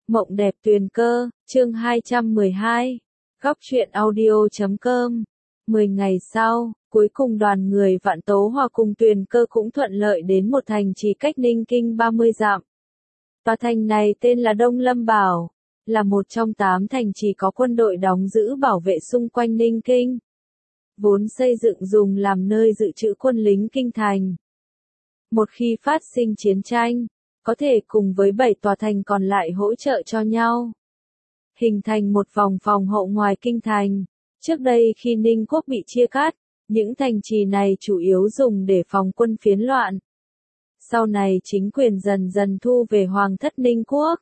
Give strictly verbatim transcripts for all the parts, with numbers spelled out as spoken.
Mộng đẹp tuyền cơ, chương hai trăm mười hai. Góc truyện audio chấm com. Mười ngày sau, cuối cùng đoàn người Vạn Tố Hòa cùng Tuyền Cơ cũng thuận lợi đến một thành trì cách Ninh Kinh ba mươi dặm. Tòa thành này tên là Đông Lâm Bảo, là một trong tám thành trì có quân đội đóng giữ bảo vệ xung quanh Ninh Kinh. Vốn xây dựng dùng làm nơi dự trữ quân lính kinh thành. Một khi phát sinh chiến tranh, có thể cùng với bảy tòa thành còn lại hỗ trợ cho nhau, hình thành một vòng phòng hộ ngoài kinh thành. Trước đây khi Ninh Quốc bị chia cắt, những thành trì này chủ yếu dùng để phòng quân phiến loạn. Sau này chính quyền dần dần thu về Hoàng thất Ninh Quốc,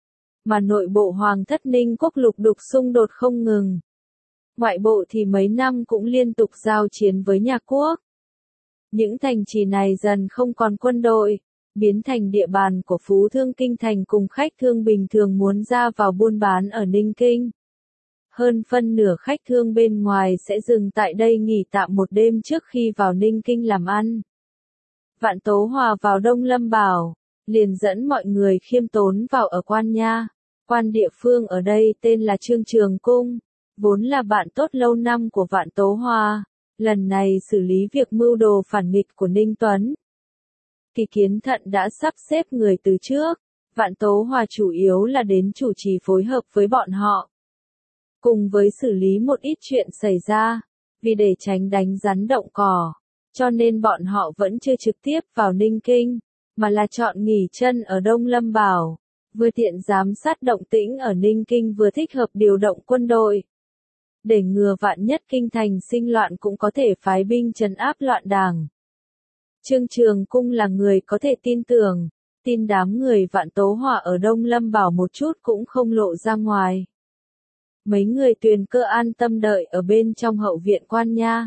mà nội bộ Hoàng thất Ninh Quốc lục đục xung đột không ngừng. Ngoại bộ thì mấy năm cũng liên tục giao chiến với nhà Quốc. Những thành trì này dần không còn quân đội, biến thành địa bàn của phú thương kinh thành cùng khách thương bình thường muốn ra vào buôn bán ở Ninh Kinh. Hơn phân nửa khách thương bên ngoài sẽ dừng tại đây nghỉ tạm một đêm trước khi vào Ninh Kinh làm ăn. Vạn Tố Hòa vào Đông Lâm Bảo, liền dẫn mọi người khiêm tốn vào ở quan nha. Quan địa phương ở đây tên là Trương Trường Cung, vốn là bạn tốt lâu năm của Vạn Tố Hòa, lần này xử lý việc mưu đồ phản nghịch của Ninh Tuấn. Kỳ Kiến Thận đã sắp xếp người từ trước, Vạn Tố Hòa chủ yếu là đến chủ trì phối hợp với bọn họ. Cùng với xử lý một ít chuyện xảy ra, vì để tránh đánh rắn động cỏ, cho nên bọn họ vẫn chưa trực tiếp vào Ninh Kinh, mà là chọn nghỉ chân ở Đông Lâm Bảo, vừa tiện giám sát động tĩnh ở Ninh Kinh vừa thích hợp điều động quân đội. Để ngừa vạn nhất kinh thành sinh loạn cũng có thể phái binh trấn áp loạn đảng. Trương Trường Cung là người có thể tin tưởng, tin đám người Vạn Tố Hòa ở Đông Lâm Bảo một chút cũng không lộ ra ngoài. Mấy người Tuyền Cơ an tâm đợi ở bên trong hậu viện quan nha.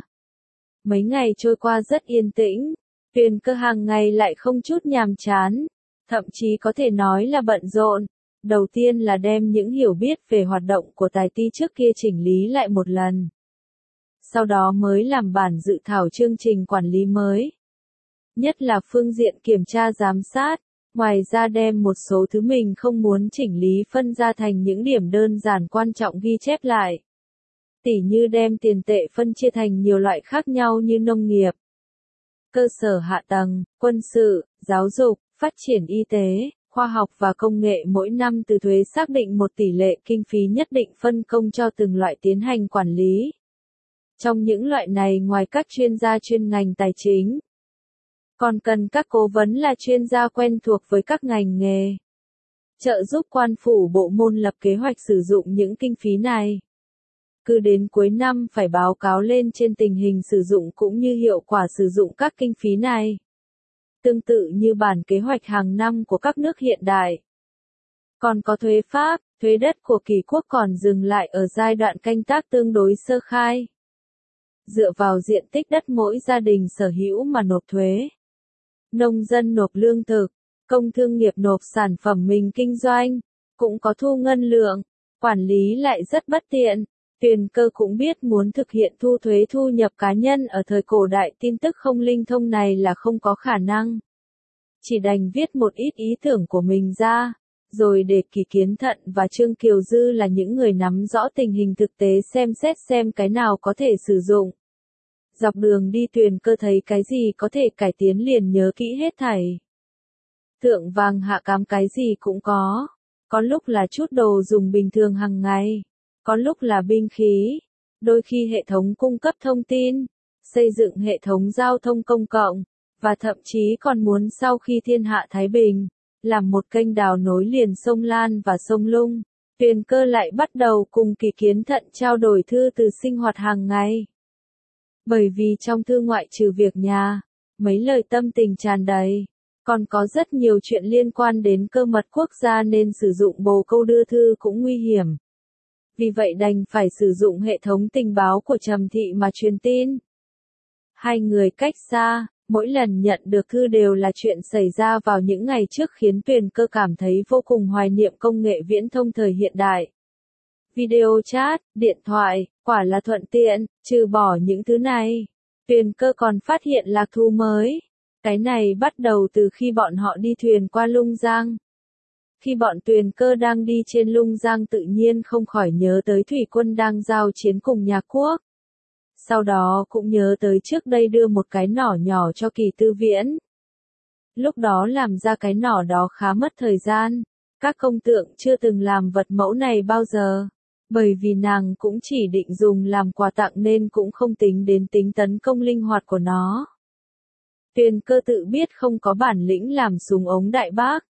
Mấy ngày trôi qua rất yên tĩnh, Tuyền Cơ hàng ngày lại không chút nhàm chán, thậm chí có thể nói là bận rộn. Đầu tiên là đem những hiểu biết về hoạt động của tài ti trước kia chỉnh lý lại một lần. Sau đó mới làm bản dự thảo chương trình quản lý mới. Nhất là phương diện kiểm tra giám sát, ngoài ra đem một số thứ mình không muốn chỉnh lý phân ra thành những điểm đơn giản quan trọng ghi chép lại. Tỉ như đem tiền tệ phân chia thành nhiều loại khác nhau như nông nghiệp, cơ sở hạ tầng, quân sự, giáo dục, phát triển y tế, khoa học và công nghệ mỗi năm từ thuế xác định một tỷ lệ kinh phí nhất định phân công cho từng loại tiến hành quản lý. Trong những loại này ngoài các chuyên gia chuyên ngành tài chính, còn cần các cố vấn là chuyên gia quen thuộc với các ngành nghề, trợ giúp quan phủ bộ môn lập kế hoạch sử dụng những kinh phí này. Cứ đến cuối năm phải báo cáo lên trên tình hình sử dụng cũng như hiệu quả sử dụng các kinh phí này. Tương tự như bản kế hoạch hàng năm của các nước hiện đại. Còn có thuế pháp, thuế đất của Kỳ Quốc còn dừng lại ở giai đoạn canh tác tương đối sơ khai. Dựa vào diện tích đất mỗi gia đình sở hữu mà nộp thuế. Nông dân nộp lương thực, công thương nghiệp nộp sản phẩm mình kinh doanh, cũng có thu ngân lượng, quản lý lại rất bất tiện. Tuyền Cơ cũng biết muốn thực hiện thu thuế thu nhập cá nhân ở thời cổ đại tin tức không linh thông này là không có khả năng. Chỉ đành viết một ít ý tưởng của mình ra, rồi để Kỳ Kiến Thận và Trương Kiều Dư là những người nắm rõ tình hình thực tế xem xét xem cái nào có thể sử dụng. Dọc đường đi Tuyền Cơ thấy cái gì có thể cải tiến liền nhớ kỹ hết thảy. Thượng vàng hạ cám cái gì cũng có, có lúc là chút đồ dùng bình thường hàng ngày, có lúc là binh khí, đôi khi hệ thống cung cấp thông tin, xây dựng hệ thống giao thông công cộng, và thậm chí còn muốn sau khi thiên hạ thái bình, làm một kênh đào nối liền sông Lan và sông Lung. Tuyền Cơ lại bắt đầu cùng Kỳ Kiến Thận trao đổi thư từ sinh hoạt hàng ngày. Bởi vì trong thư ngoại trừ việc nhà, mấy lời tâm tình tràn đầy, còn có rất nhiều chuyện liên quan đến cơ mật quốc gia nên sử dụng bồ câu đưa thư cũng nguy hiểm. Vì vậy đành phải sử dụng hệ thống tình báo của Trầm Thị mà truyền tin. Hai người cách xa, mỗi lần nhận được thư đều là chuyện xảy ra vào những ngày trước khiến Tuyền Cơ cảm thấy vô cùng hoài niệm công nghệ viễn thông thời hiện đại. Video chat, điện thoại, quả là thuận tiện, trừ bỏ những thứ này. Tuyền Cơ còn phát hiện lạc thú mới. Cái này bắt đầu từ khi bọn họ đi thuyền qua Lung Giang. Khi bọn Tuyền Cơ đang đi trên lung giang tự nhiên không khỏi nhớ tới thủy quân đang giao chiến cùng nhà quốc. Sau đó cũng nhớ tới trước đây đưa một cái nỏ nhỏ cho Kỳ Tư Viễn. Lúc đó làm ra cái nỏ đó khá mất thời gian, các công tượng chưa từng làm vật mẫu này bao giờ, bởi vì nàng cũng chỉ định dùng làm quà tặng nên cũng không tính đến tính tấn công linh hoạt của nó. Tuyền Cơ tự biết không có bản lĩnh làm súng ống đại bác.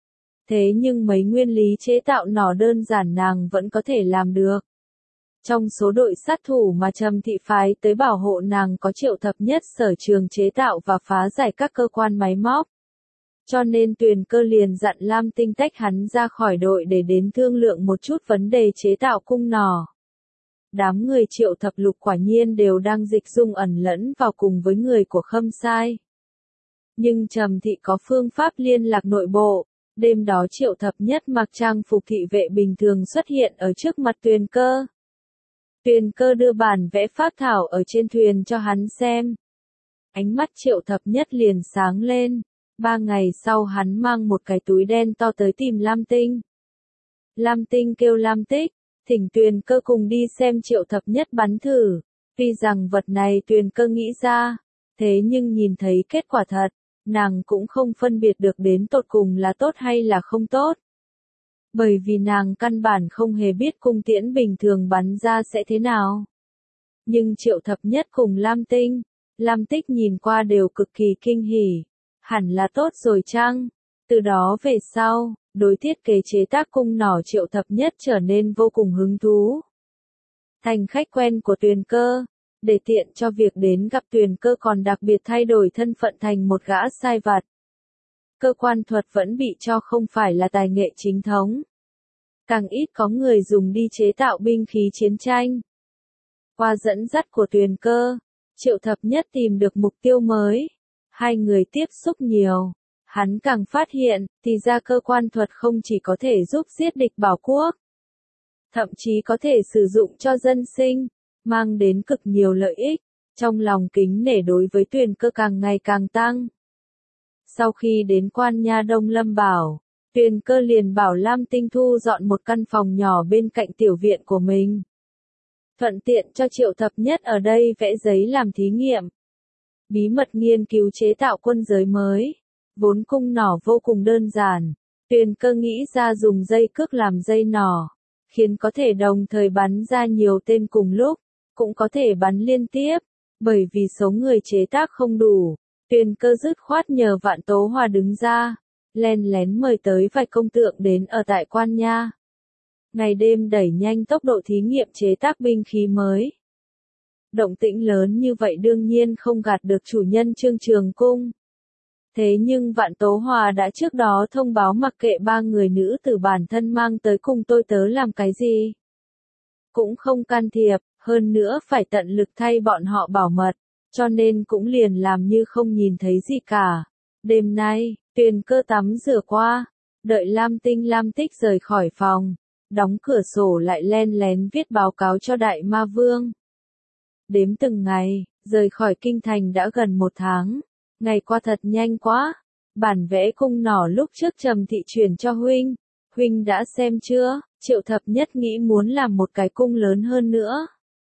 Thế nhưng mấy nguyên lý chế tạo nỏ đơn giản nàng vẫn có thể làm được. Trong số đội sát thủ mà Trầm Thị phái tới bảo hộ nàng có Triệu Thập Nhất sở trường chế tạo và phá giải các cơ quan máy móc. Cho nên Tuyền Cơ liền dặn Lam Tinh tách hắn ra khỏi đội để đến thương lượng một chút vấn đề chế tạo cung nỏ. Đám người Triệu Thập Lục quả nhiên đều đang dịch dung ẩn lẫn vào cùng với người của Khâm Sai. Nhưng Trầm Thị có phương pháp liên lạc nội bộ. Đêm đó Triệu Thập Nhất mặc trang phục thị vệ bình thường xuất hiện ở trước mặt Tuyền Cơ. Tuyền Cơ đưa bản vẽ phác thảo ở trên thuyền cho hắn xem. Ánh mắt Triệu Thập Nhất liền sáng lên. Ba ngày sau hắn mang một cái túi đen to tới tìm Lam Tinh. Lam Tinh kêu Lam Tích, thỉnh Tuyền Cơ cùng đi xem Triệu Thập Nhất bắn thử. Tuy rằng vật này Tuyền Cơ nghĩ ra, thế nhưng nhìn thấy kết quả thật, nàng cũng không phân biệt được đến tột cùng là tốt hay là không tốt. Bởi vì nàng căn bản không hề biết cung tiễn bình thường bắn ra sẽ thế nào. Nhưng Triệu Thập Nhất cùng Lam Tinh, Lam Tích nhìn qua đều cực kỳ kinh hỉ. Hẳn là tốt rồi chăng? Từ đó về sau, đối thiết kế chế tác cung nỏ Triệu Thập Nhất trở nên vô cùng hứng thú. Thành khách quen của Tuyền Cơ, để tiện cho việc đến gặp Tuyền Cơ còn đặc biệt thay đổi thân phận thành một gã sai vặt. Cơ quan thuật vẫn bị cho không phải là tài nghệ chính thống. Càng ít có người dùng đi chế tạo binh khí chiến tranh. Qua dẫn dắt của Tuyền Cơ, Triệu Thập Nhất tìm được mục tiêu mới. Hai người tiếp xúc nhiều, hắn càng phát hiện, thì ra cơ quan thuật không chỉ có thể giúp giết địch bảo quốc, thậm chí có thể sử dụng cho dân sinh, mang đến cực nhiều lợi ích, trong lòng kính nể đối với Tuyền Cơ càng ngày càng tăng. Sau khi đến Quan Nha Đông Lâm Bảo, Tuyền Cơ liền bảo Lam Tinh thu dọn một căn phòng nhỏ bên cạnh tiểu viện của mình. Thuận tiện cho Triệu Thập Nhất ở đây vẽ giấy làm thí nghiệm. Bí mật nghiên cứu chế tạo quân giới mới. Vốn cung nỏ vô cùng đơn giản. Tuyền Cơ nghĩ ra dùng dây cước làm dây nỏ, khiến có thể đồng thời bắn ra nhiều tên cùng lúc, cũng có thể bắn liên tiếp. Bởi vì số người chế tác không đủ, Tuyền Cơ dứt khoát nhờ Vạn Tố Hòa đứng ra, len lén mời tới vài công tượng đến ở tại Quan Nha. Ngày đêm đẩy nhanh tốc độ thí nghiệm chế tác binh khí mới. Động tĩnh lớn như vậy đương nhiên không gạt được chủ nhân Trương Trường Cung. Thế nhưng Vạn Tố Hòa đã trước đó thông báo mặc kệ ba người nữ tử bản thân mang tới cùng tôi tớ làm cái gì. Cũng không can thiệp, hơn nữa phải tận lực thay bọn họ bảo mật, cho nên cũng liền làm như không nhìn thấy gì cả. Đêm nay, Tuyền Cơ tắm rửa qua, đợi Lam Tinh Lam Tích rời khỏi phòng, đóng cửa sổ lại len lén viết báo cáo cho Đại Ma Vương. Đếm từng ngày, rời khỏi kinh thành đã gần một tháng. Ngày qua thật nhanh quá. Bản vẽ cung nỏ lúc trước Trầm Thị chuyển cho huynh. Huynh đã xem chưa? Triệu Thập Nhất nghĩ muốn làm một cái cung lớn hơn nữa.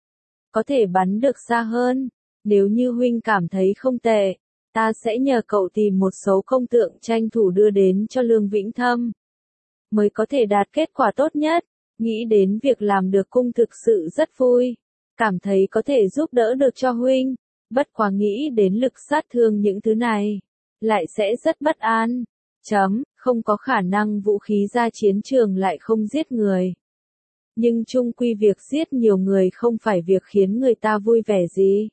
Có thể bắn được xa hơn. Nếu như huynh cảm thấy không tệ, ta sẽ nhờ cậu tìm một số công tượng tranh thủ đưa đến cho Lương Vĩnh Thâm. Mới có thể đạt kết quả tốt nhất. Nghĩ đến việc làm được cung thực sự rất vui. Cảm thấy có thể giúp đỡ được cho huynh. Bất quá nghĩ đến lực sát thương những thứ này, lại sẽ rất bất an. Chấm, không có khả năng vũ khí ra chiến trường lại không giết người. Nhưng chung quy việc giết nhiều người không phải việc khiến người ta vui vẻ gì.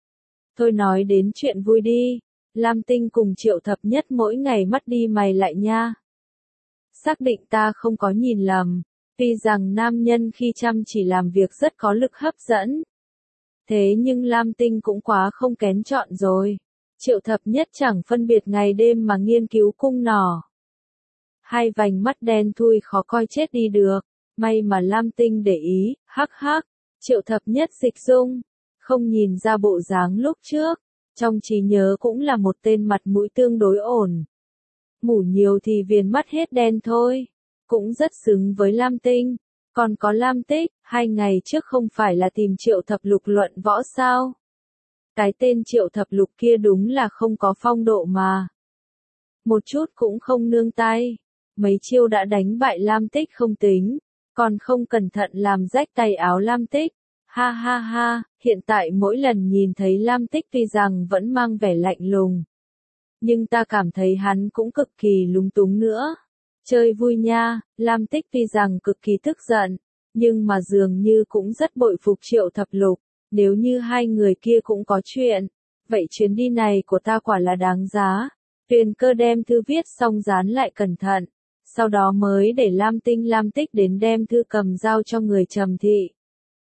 Thôi nói đến chuyện vui đi. Lam Tinh cùng Triệu Thập Nhất mỗi ngày mắt đi mày lại nha. Xác định ta không có nhìn lầm. Tuy rằng nam nhân khi chăm chỉ làm việc rất có lực hấp dẫn. Thế nhưng Lam Tinh cũng quá không kén chọn rồi. Triệu Thập Nhất chẳng phân biệt ngày đêm mà nghiên cứu cung nỏ. Hai vành mắt đen thui khó coi chết đi được. May mà Lam Tinh để ý, hắc hắc. Triệu Thập Nhất dịch dung. Không nhìn ra bộ dáng lúc trước. Trong trí nhớ cũng là một tên mặt mũi tương đối ổn. Ngủ nhiều thì viền mắt hết đen thôi. cũng rất xứng với Lam Tinh. Còn có Lam Tích, hai ngày trước không phải là tìm Triệu Thập Lục luận võ sao? Cái tên Triệu Thập Lục kia đúng là không có phong độ mà. Một chút cũng không nương tay. Mấy chiêu đã đánh bại Lam Tích không tính, còn không cẩn thận làm rách tay áo Lam Tích. Ha ha ha, hiện tại mỗi lần nhìn thấy Lam Tích tuy rằng vẫn mang vẻ lạnh lùng, nhưng ta cảm thấy hắn cũng cực kỳ lúng túng nữa. Chơi vui nha, Lam Tích tuy rằng cực kỳ tức giận, nhưng mà dường như cũng rất bội phục Triệu Thập Lục. Nếu như hai người kia cũng có chuyện, vậy chuyến đi này của ta quả là đáng giá. Tuyền Cơ đem thư viết xong dán lại cẩn thận, sau đó mới để Lam Tinh Lam Tích đến đem thư cầm giao cho người Trầm Thị.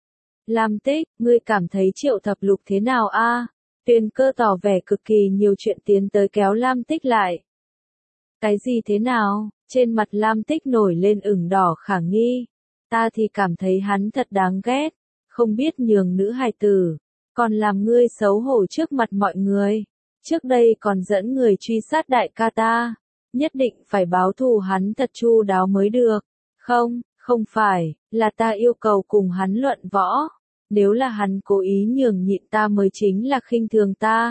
Lam Tích, ngươi cảm thấy Triệu Thập Lục thế nào a? Tuyền Cơ tỏ vẻ cực kỳ nhiều chuyện tiến tới kéo Lam Tích lại. Cái gì thế nào? Trên mặt Lam Tích nổi lên ửng đỏ khả nghi. Ta thì cảm thấy hắn thật đáng ghét, không biết nhường nữ hài tử, còn làm ngươi xấu hổ trước mặt mọi người. Trước đây còn dẫn người truy sát đại ca ta, nhất định phải báo thù hắn thật chu đáo mới được. Không, không phải, là ta yêu cầu cùng hắn luận võ. Nếu là hắn cố ý nhường nhịn ta mới chính là khinh thường ta.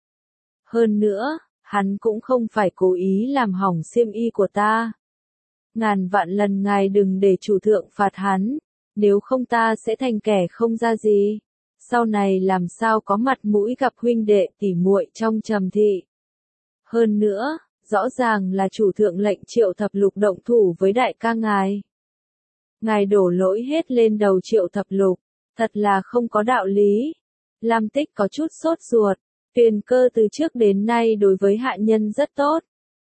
Hơn nữa, hắn cũng không phải cố ý làm hỏng xiêm y của ta. Ngàn vạn lần ngài đừng để chủ thượng phạt hắn, nếu không ta sẽ thành kẻ không ra gì. Sau này làm sao có mặt mũi gặp huynh đệ tỉ muội trong Trầm Thị. Hơn nữa, rõ ràng là chủ thượng lệnh Triệu Thập Lục động thủ với đại ca ngài. Ngài đổ lỗi hết lên đầu Triệu Thập Lục, thật là không có đạo lý. Lam Tích có chút sốt ruột, Tuyền Cơ từ trước đến nay đối với hạ nhân rất tốt.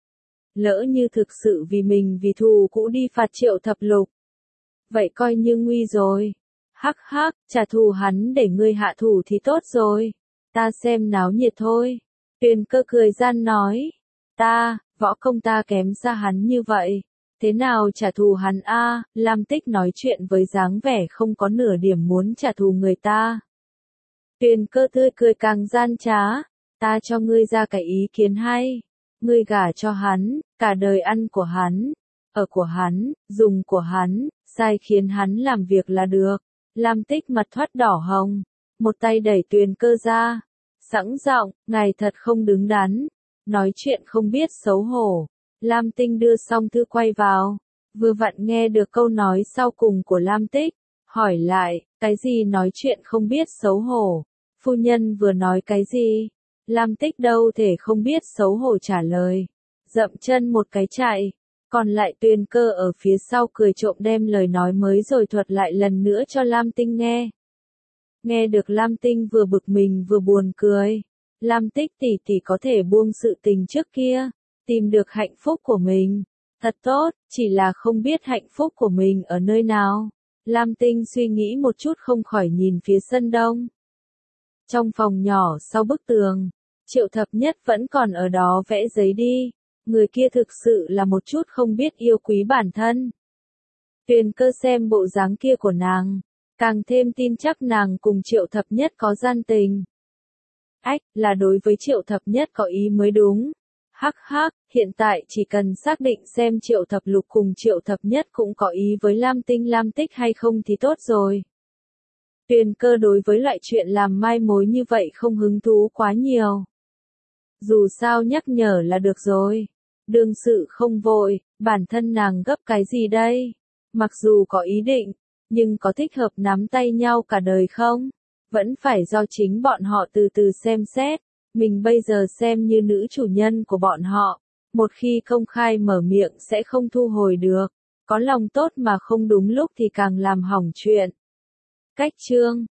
Lỡ như thực sự vì mình vì thù cũ đi phạt Triệu Thập Lục, vậy coi như nguy rồi. Hắc hắc, trả thù hắn để ngươi hạ thủ thì tốt rồi. Ta xem náo nhiệt thôi. Tuyền Cơ cười gian nói. Ta, võ công ta kém xa hắn như vậy. Thế nào trả thù hắn a? Lam Tích nói chuyện với dáng vẻ không có nửa điểm muốn trả thù người ta. Tuyền Cơ tươi cười càng gian trá. Ta cho ngươi ra cái ý kiến hay. Ngươi gả cho hắn, cả đời ăn của hắn, ở của hắn, dùng của hắn, sai khiến hắn làm việc là được. Lam Tích mặt thoát đỏ hồng, một tay đẩy Tuyền Cơ ra, sẵn giọng, ngài thật không đứng đắn, nói chuyện không biết xấu hổ. Lam Tinh đưa xong thư quay vào, vừa vặn nghe được câu nói sau cùng của Lam Tích, hỏi lại, cái gì nói chuyện không biết xấu hổ, phu nhân vừa nói cái gì? Lam Tích đâu thể không biết xấu hổ trả lời, dậm chân một cái chạy. Còn lại Tuyền Cơ ở phía sau cười trộm đem lời nói mới rồi thuật lại lần nữa cho Lam Tinh nghe. Nghe được Lam Tinh vừa bực mình vừa buồn cười. Lam Tích tỷ tỷ có thể buông sự tình trước kia, tìm được hạnh phúc của mình. Thật tốt, chỉ là không biết hạnh phúc của mình ở nơi nào. Lam Tinh suy nghĩ một chút không khỏi nhìn phía sân đông. Trong phòng nhỏ sau bức tường, Triệu Thập Nhất vẫn còn ở đó vẽ giấy đi. Người kia thực sự là một chút không biết yêu quý bản thân. Tuyền Cơ xem bộ dáng kia của nàng, càng thêm tin chắc nàng cùng Triệu Thập Nhất có gian tình. Ách, là đối với Triệu Thập Nhất có ý mới đúng. Hắc hắc, hiện tại chỉ cần xác định xem Triệu Thập Lục cùng Triệu Thập Nhất cũng có ý với Lam Tinh Lam Tích hay không thì tốt rồi. Tuyền Cơ đối với loại chuyện làm mai mối như vậy không hứng thú quá nhiều. Dù sao nhắc nhở là được rồi. Đương sự không vội, bản thân nàng gấp cái gì đây? Mặc dù có ý định, nhưng có thích hợp nắm tay nhau cả đời không? Vẫn phải do chính bọn họ từ từ xem xét. Mình bây giờ xem như nữ chủ nhân của bọn họ. Một khi công khai mở miệng sẽ không thu hồi được. Có lòng tốt mà không đúng lúc thì càng làm hỏng chuyện. Cách chương